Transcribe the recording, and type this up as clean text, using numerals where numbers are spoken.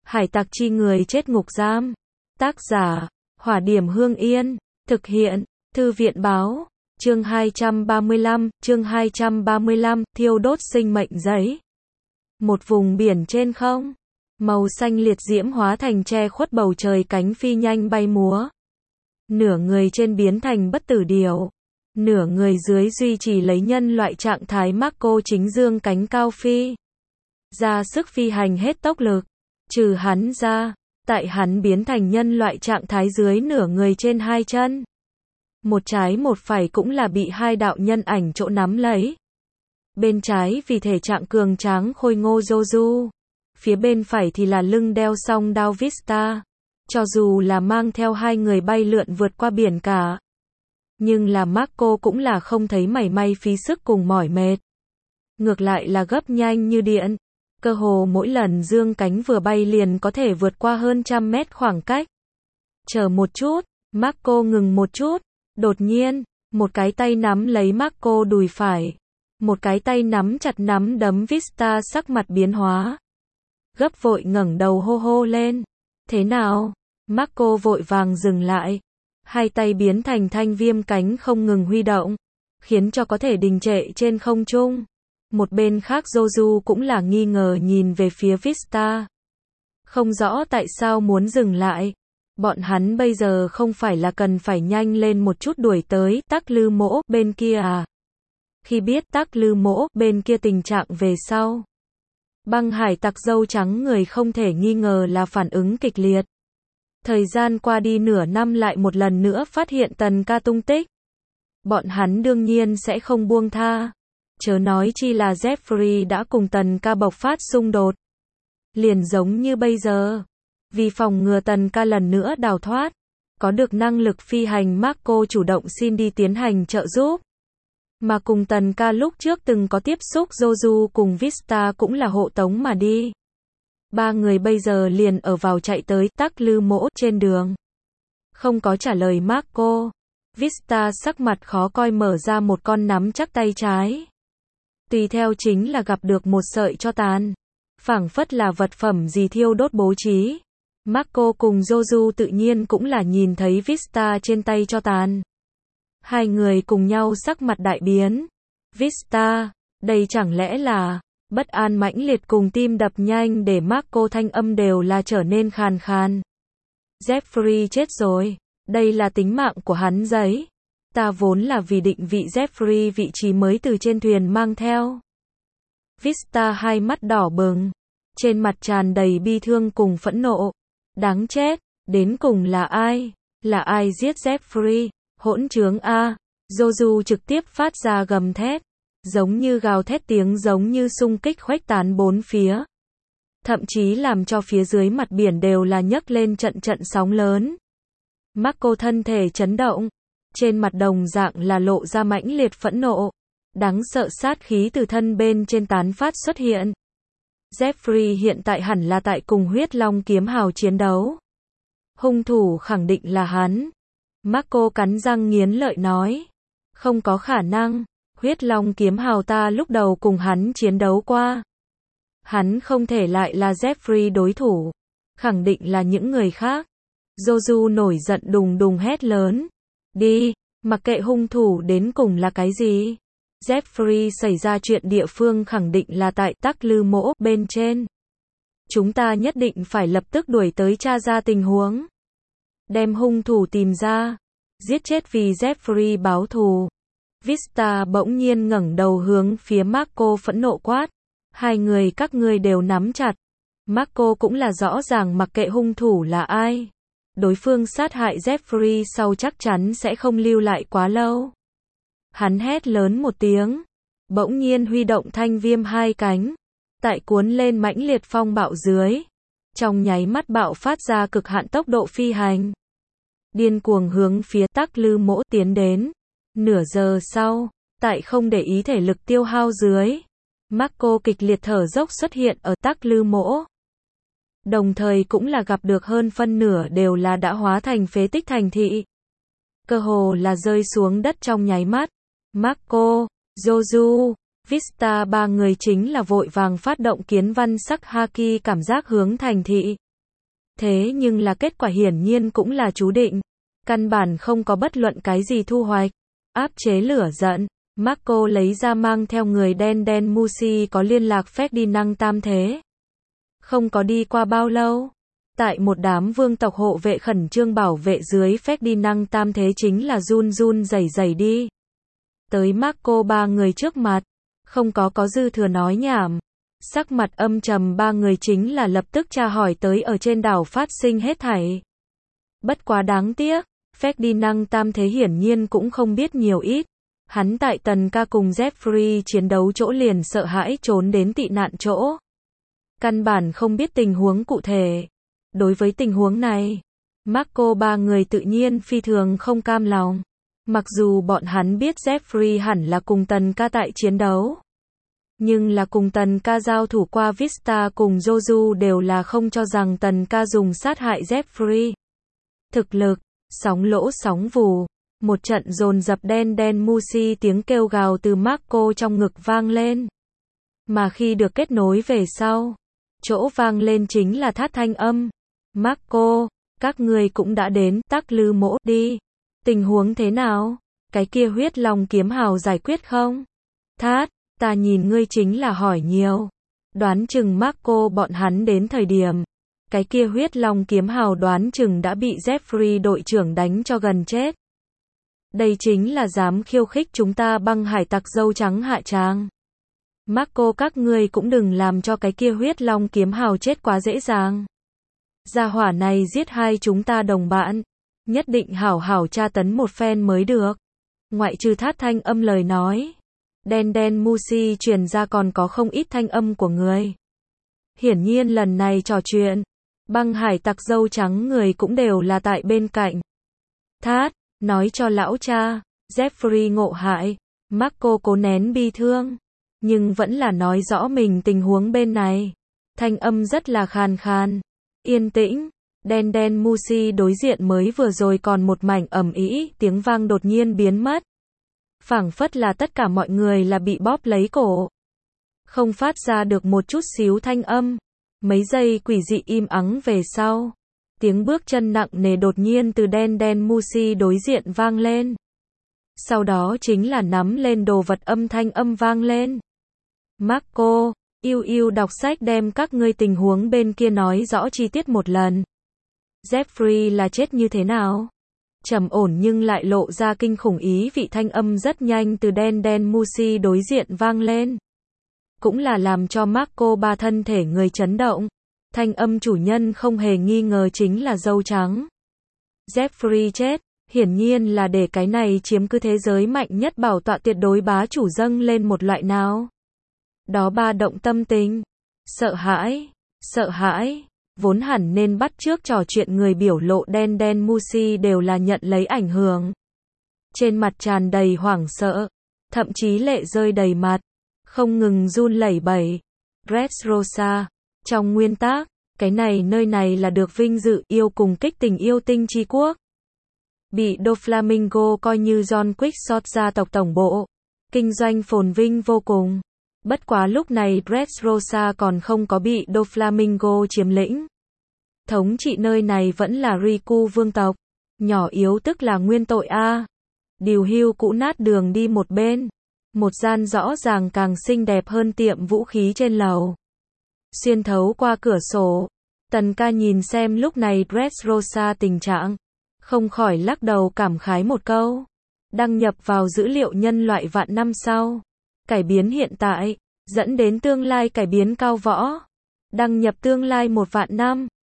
Hải tặc chi người chết ngục giam. Tác giả, Hỏa Điểm Hương Yên. Thực hiện, Thư viện báo. Chương 235, thiêu đốt sinh mệnh giấy. Một vùng biển trên không. Màu xanh liệt diễm hóa thành che khuất bầu trời, cánh phi nhanh bay múa. Nửa người trên biến thành bất tử điểu. Nửa người dưới duy trì lấy nhân loại trạng thái Marco chính dương cánh cao phi. Ra sức phi hành hết tốc lực. Trừ hắn ra, tại hắn biến thành nhân loại trạng thái dưới nửa người trên hai chân. Một trái một phải cũng là bị hai đạo nhân ảnh chỗ nắm lấy. Bên trái vì thể trạng cường tráng khôi ngô Joju. Phía bên phải thì là lưng đeo song đao Vista. Cho dù là mang theo hai người bay lượn vượt qua biển cả. Nhưng là Marco cũng là không thấy mảy may phí sức cùng mỏi mệt. Ngược lại là gấp nhanh như điện. Cơ hồ mỗi lần dương cánh vừa bay liền có thể vượt qua hơn 100 mét khoảng cách. Chờ một chút, Marco ngừng một chút. Đột nhiên, một cái tay nắm lấy Marco đùi phải. Một cái tay nắm chặt nắm đấm Vista, sắc mặt biến hóa. Gấp vội ngẩng đầu hô hô lên. Thế nào? Marco vội vàng dừng lại. Hai tay biến thành thanh viêm cánh không ngừng huy động. Khiến cho có thể đình trệ trên không trung. Một bên khác Joju cũng là nghi ngờ nhìn về phía Vista. Không rõ tại sao muốn dừng lại. Bọn hắn bây giờ không phải là cần phải nhanh lên một chút đuổi tới Tắc Lư Mỗ bên kia à? Khi biết Tắc Lư Mỗ bên kia tình trạng về sau. Băng hải tặc dâu trắng người không thể nghi ngờ là phản ứng kịch liệt. Thời gian qua đi nửa năm lại một lần nữa phát hiện Tần Ca tung tích. Bọn hắn đương nhiên sẽ không buông tha. Chớ nói chi là Jeffrey đã cùng Tần Ca bộc phát xung đột. Liền giống như bây giờ. Vì phòng ngừa Tần Ca lần nữa đào thoát. Có được năng lực phi hành, Marco chủ động xin đi tiến hành trợ giúp. Mà cùng Tần Ca lúc trước từng có tiếp xúc, Joju cùng Vista cũng là hộ tống mà đi. Ba người bây giờ liền ở vào chạy tới Tắc Lư Mỗ trên đường. Không có trả lời Marco. Vista sắc mặt khó coi mở ra một con nắm chắc tay trái. Tùy theo chính là gặp được một sợi tro tàn. Phảng phất là vật phẩm gì thiêu đốt bố trí. Marco cùng Joju tự nhiên cũng là nhìn thấy Vista trên tay tro tàn. Hai người cùng nhau sắc mặt đại biến. Vista, đây chẳng lẽ là... Bất an mãnh liệt cùng tim đập nhanh để Marco thanh âm đều là trở nên khàn khàn. Jeffrey chết rồi. Đây là tính mạng của hắn giấy. Ta vốn là vì định vị Jeffrey vị trí mới từ trên thuyền mang theo. Vista hai mắt đỏ bừng. Trên mặt tràn đầy bi thương cùng phẫn nộ. Đáng chết. Đến cùng là ai? Là ai giết Jeffrey? Hỗn trướng A. Joju trực tiếp phát ra gầm thét. Giống như gào thét, tiếng giống như xung kích khuếch tán bốn phía. Thậm chí làm cho phía dưới mặt biển đều là nhấc lên trận trận sóng lớn. Marco thân thể chấn động. Trên mặt đồng dạng là lộ ra mãnh liệt phẫn nộ. Đáng sợ sát khí từ thân bên trên tán phát xuất hiện. Jeffrey hiện tại hẳn là tại cùng huyết long kiếm hào chiến đấu. Hung thủ khẳng định là hắn. Marco cắn răng nghiến lợi nói. Không có khả năng. Huyết long kiếm hào ta lúc đầu cùng hắn chiến đấu qua. Hắn không thể lại là Jeffrey đối thủ. Khẳng định là những người khác. Joju nổi giận đùng đùng hét lớn. Đi, mặc kệ hung thủ đến cùng là cái gì. Jeffrey xảy ra chuyện địa phương khẳng định là tại Tắc Lư Mỗ bên trên. Chúng ta nhất định phải lập tức đuổi tới tra ra tình huống. Đem hung thủ tìm ra. Giết chết vì Jeffrey báo thù. Vista bỗng nhiên ngẩng đầu hướng phía Marco phẫn nộ quát. Hai người các ngươi đều nắm chặt. Marco cũng là rõ ràng mặc kệ hung thủ là ai. Đối phương sát hại Jeffrey sau chắc chắn sẽ không lưu lại quá lâu. Hắn hét lớn một tiếng. Bỗng nhiên huy động thanh viêm hai cánh. Tại cuốn lên mãnh liệt phong bạo dưới. Trong nháy mắt bạo phát ra cực hạn tốc độ phi hành. Điên cuồng hướng phía Tắc Lư Mỗ tiến đến. Nửa giờ sau, tại không để ý thể lực tiêu hao dưới, Marco kịch liệt thở dốc xuất hiện ở Tắc Lư Mỗ. Đồng thời cũng là gặp được hơn phân nửa đều là đã hóa thành phế tích thành thị. Cơ hồ là rơi xuống đất trong nháy mắt. Marco, Joju, Vista ba người chính là vội vàng phát động kiến văn sắc haki cảm giác hướng thành thị. Thế nhưng là kết quả hiển nhiên cũng là chú định. Căn bản không có bất luận cái gì thu hoạch. Áp chế lửa giận, Marco lấy ra mang theo người đen Musi có liên lạc Ferdinand Tam Thế. Không có đi qua bao lâu. Tại một đám vương tộc hộ vệ khẩn trương bảo vệ dưới, Ferdinand Tam Thế chính là run run rẩy rẩy đi tới Marco ba người trước mặt, không có dư thừa nói nhảm. Sắc mặt âm trầm ba người chính là lập tức tra hỏi tới ở trên đảo phát sinh hết thảy. Bất quá đáng tiếc, Ferdinand Tam Thế hiển nhiên cũng không biết nhiều ít. Hắn tại Tần Ca cùng Jeffrey chiến đấu chỗ liền sợ hãi trốn đến tị nạn chỗ. Căn bản không biết tình huống cụ thể. Đối với tình huống này, Marco ba người tự nhiên phi thường không cam lòng. Mặc dù bọn hắn biết Jeffrey hẳn là cùng Tần Ca tại chiến đấu, nhưng là cùng Tần Ca giao thủ qua Vista cùng Joju đều là không cho rằng Tần Ca dùng sát hại Jeffrey. Thực lực, sóng lỗ sóng vù, một trận dồn dập đen Musi tiếng kêu gào từ Marco trong ngực vang lên. Mà khi được kết nối về sau, chỗ vang lên chính là Thát thanh âm. Marco, các người cũng đã đến, Tắc Lư Mỗ, đi. Tình huống thế nào? Cái kia huyết long kiếm hào giải quyết không? Thát, ta nhìn ngươi chính là hỏi nhiều. Đoán chừng Marco bọn hắn đến thời điểm, cái kia huyết long kiếm hào đoán chừng đã bị Jeffrey đội trưởng đánh cho gần chết. Đây chính là dám khiêu khích chúng ta băng hải tặc dâu trắng hạ tràng. Marco các ngươi cũng đừng làm cho cái kia huyết long kiếm hào chết quá dễ dàng. Gia hỏa này giết hai chúng ta đồng bạn, nhất định hảo hảo tra tấn một phen mới được. Ngoại trừ Thát thanh âm lời nói, đen Musi truyền ra còn có không ít thanh âm của người. Hiển nhiên lần này trò chuyện, băng hải tặc dâu trắng người cũng đều là tại bên cạnh. Thát, nói cho lão cha, Jeffrey ngộ hại. Marco cố nén bi thương, nhưng vẫn là nói rõ mình tình huống bên này. Thanh âm rất là khàn khàn, yên tĩnh. Đen Musi đối diện mới vừa rồi còn một mảnh ầm ĩ, tiếng vang đột nhiên biến mất. Phảng phất là tất cả mọi người là bị bóp lấy cổ. Không phát ra được một chút xíu thanh âm. Mấy giây quỷ dị im ắng về sau, tiếng bước chân nặng nề đột nhiên từ đen Musi đối diện vang lên. Sau đó chính là nắm lên đồ vật âm thanh âm vang lên. Marco, yêu đọc sách đem các ngươi tình huống bên kia nói rõ chi tiết một lần. Jeffrey là chết như thế nào? Trầm ổn nhưng lại lộ ra kinh khủng ý vị thanh âm rất nhanh từ đen Musi đối diện vang lên. Cũng là làm cho Marco ba thân thể người chấn động. Thanh âm chủ nhân không hề nghi ngờ chính là dâu trắng. Jeffrey chết, hiển nhiên là để cái này chiếm cứ thế giới mạnh nhất bảo tọa tuyệt đối bá chủ dâng lên một loại nào đó ba động tâm tình. Sợ hãi. Vốn hẳn nên bắt trước trò chuyện người biểu lộ đen Musi đều là nhận lấy ảnh hưởng. Trên mặt tràn đầy hoảng sợ, thậm chí lệ rơi đầy mặt, không ngừng run lẩy bẩy. Dressrosa, trong nguyên tắc, cái này nơi này là được vinh dự yêu cùng kích tình yêu tinh chi quốc. Bị Doflamingo coi như John Quixote gia tộc tổng bộ, kinh doanh phồn vinh vô cùng. Bất quá lúc này Dressrosa còn không có bị Doflamingo chiếm lĩnh. Thống trị nơi này vẫn là Riku vương tộc. Nhỏ yếu tức là nguyên tội a. Điều hưu cũ nát đường đi một bên. Một gian rõ ràng càng xinh đẹp hơn tiệm vũ khí trên lầu. Xuyên thấu qua cửa sổ, Tần Ca nhìn xem lúc này Dressrosa tình trạng, không khỏi lắc đầu cảm khái một câu. Đăng nhập vào dữ liệu nhân loại vạn năm sau. Cải biến hiện tại, dẫn đến tương lai cải biến cao võ. Đăng nhập tương lai 1 vạn năm.